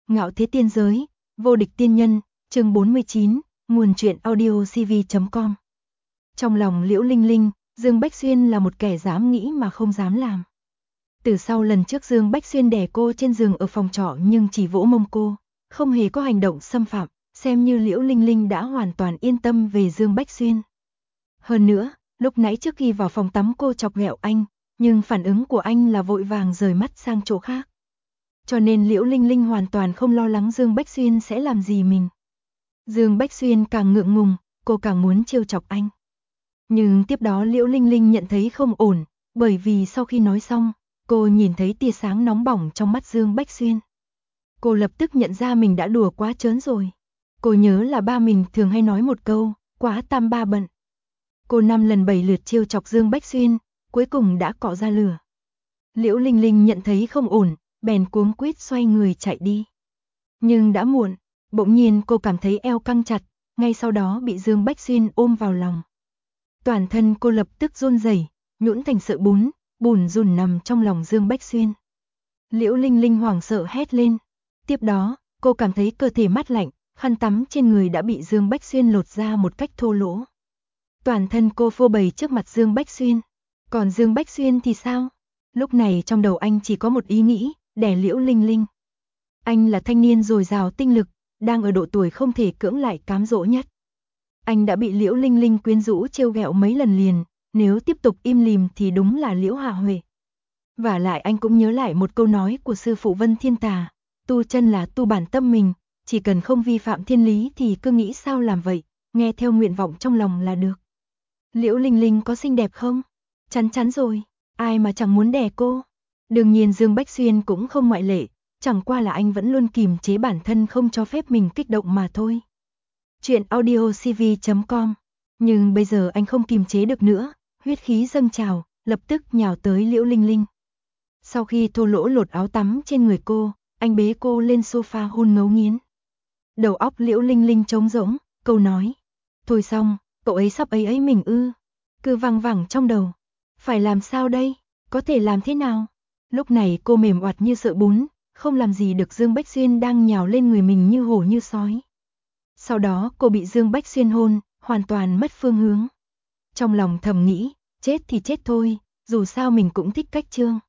Ngạo thế tiên giới, vô địch tiên nhân, chương 49, nguồn truyện audio cv.com. Trong lòng Liễu Linh Linh, Dương Bách Xuyên là một kẻ dám nghĩ mà không dám làm. Từ sau lần trước Dương Bách Xuyên đè cô trên giường ở phòng trọ nhưng chỉ vỗ mông cô, không hề có hành động xâm phạm, xem như Liễu Linh Linh đã hoàn toàn yên tâm về Dương Bách Xuyên. Hơn nữa, lúc nãy trước khi vào phòng tắm cô chọc ghẹo anh, nhưng phản ứng của anh là vội vàng rời mắt sang chỗ khác. Cho nên Liễu Linh Linh hoàn toàn không lo lắng Dương Bách Xuyên sẽ làm gì mình. Dương Bách Xuyên càng ngượng ngùng, cô càng muốn trêu chọc anh. Nhưng tiếp đó Liễu Linh Linh nhận thấy không ổn, bởi vì sau khi nói xong, cô nhìn thấy tia sáng nóng bỏng trong mắt Dương Bách Xuyên. Cô lập tức nhận ra mình đã đùa quá trớn rồi. Cô nhớ là ba mình thường hay nói một câu, quá tam ba bận. Cô 5 lần 7 lượt trêu chọc Dương Bách Xuyên, cuối cùng đã cọ ra lửa. Liễu Linh Linh nhận thấy không ổn, bèn cuống quýt xoay người chạy đi. Nhưng đã muộn, bỗng nhiên cô cảm thấy eo căng chặt, ngay sau đó bị Dương Bách Xuyên ôm vào lòng. Toàn thân cô lập tức run rẩy, nhũn thành sợi bún, bùn rùn nằm trong lòng Dương Bách Xuyên. Liễu Linh Linh hoảng sợ hét lên. Tiếp đó, cô cảm thấy cơ thể mát lạnh, khăn tắm trên người đã bị Dương Bách Xuyên lột ra một cách thô lỗ. Toàn thân cô phô bày trước mặt Dương Bách Xuyên. Còn Dương Bách Xuyên thì sao? Lúc này trong đầu anh chỉ có một ý nghĩ, đè Liễu Linh Linh. Anh là thanh niên dồi dào tinh lực, đang ở độ tuổi không thể cưỡng lại cám dỗ nhất. Anh đã bị Liễu Linh Linh quyến rũ trêu ghẹo mấy lần liền, nếu tiếp tục im lìm thì đúng là Liễu Hạ Huệ. Vả lại anh cũng nhớ lại một câu nói của sư phụ Vân Thiên Tà, tu chân là tu bản tâm mình, chỉ cần không vi phạm thiên lý thì cứ nghĩ sao làm vậy, nghe theo nguyện vọng trong lòng là được. Liễu Linh Linh có xinh đẹp không? Chắn chắn rồi, ai mà chẳng muốn đè cô. Đương nhiên Dương Bách Xuyên cũng không ngoại lệ, chẳng qua là anh vẫn luôn kìm chế bản thân không cho phép mình kích động mà thôi. Chuyện audio cv.com. Nhưng bây giờ anh không kìm chế được nữa, huyết khí dâng trào, lập tức nhào tới Liễu Linh Linh. Sau khi thô lỗ lột áo tắm trên người cô, anh bế cô lên sofa hôn ngấu nghiến. Đầu óc Liễu Linh Linh trống rỗng, câu nói. Thôi xong, cậu ấy sắp ấy mình ư. Cứ văng vẳng trong đầu. Phải làm sao đây? Có thể làm thế nào? Lúc này cô mềm oặt như sợi bún, không làm gì được Dương Bách Xuyên đang nhào lên người mình như hổ như sói. Sau đó cô bị Dương Bách Xuyên hôn, hoàn toàn mất phương hướng. Trong lòng thầm nghĩ, chết thì chết thôi, dù sao mình cũng thích cách Trương.